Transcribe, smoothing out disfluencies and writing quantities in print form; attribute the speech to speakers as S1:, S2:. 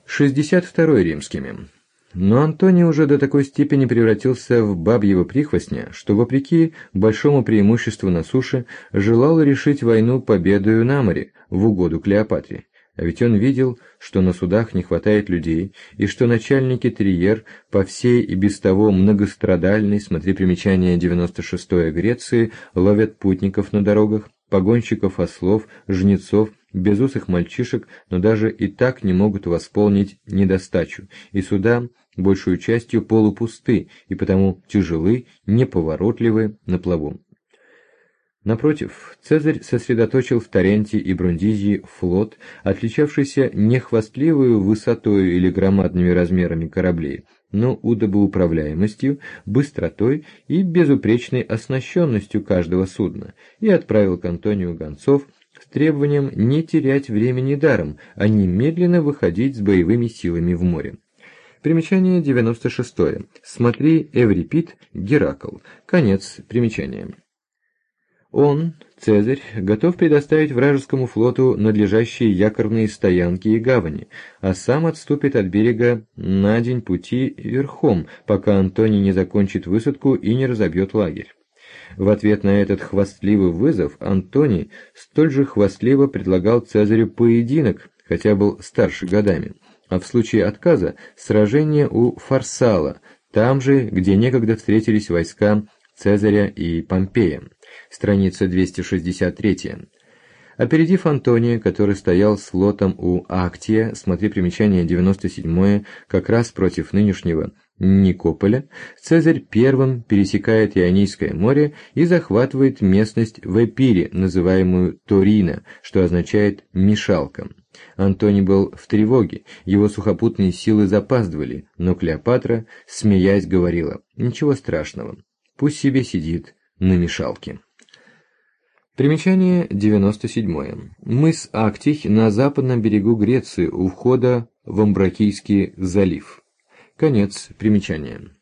S1: 62 римскими. Но Антоний уже до такой степени превратился в бабьего прихвостня, что, вопреки большому преимуществу на суше, желал решить войну победою на море в угоду Клеопатре. А ведь он видел, что на судах не хватает людей, и что начальники триер по всей и без того многострадальной, смотри примечание 96-й Греции, ловят путников на дорогах, погонщиков ослов, жнецов, безусых мальчишек, но даже и так не могут восполнить недостачу, и суда большую частью полупусты, и потому тяжелы, неповоротливы на плаву. Напротив, Цезарь сосредоточил в Таренте и Брундизии флот, отличавшийся не хвастливой высотой или громадными размерами кораблей, но удобоуправляемостью, быстротой и безупречной оснащенностью каждого судна, и отправил к Антонию гонцов с требованием не терять времени даром, а немедленно выходить с боевыми силами в море. Примечание 96. Смотри Эврипид, Геракл. Конец примечания. Он, Цезарь, готов предоставить вражескому флоту надлежащие якорные стоянки и гавани, а сам отступит от берега на день пути верхом, пока Антоний не закончит высадку и не разобьет лагерь. В ответ на этот хвастливый вызов Антоний столь же хвастливо предлагал Цезарю поединок, хотя был старше годами, а в случае отказа сражение у Фарсала, там же, где некогда встретились войска Цезаря и Помпея. Страница 263. Опередив Антония, который стоял с флотом у Актия, смотри примечание 97, как раз против нынешнего Никополя, Цезарь первым пересекает Ионийское море и захватывает местность в Эпире, называемую Торино, что означает «мешалка». Антоний был в тревоге, его сухопутные силы запаздывали, но Клеопатра, смеясь, говорила: «Ничего страшного, пусть себе сидит на мешалке». Примечание 97. Мыс Актий на западном берегу Греции у входа в Амбракийский залив. Конец примечания.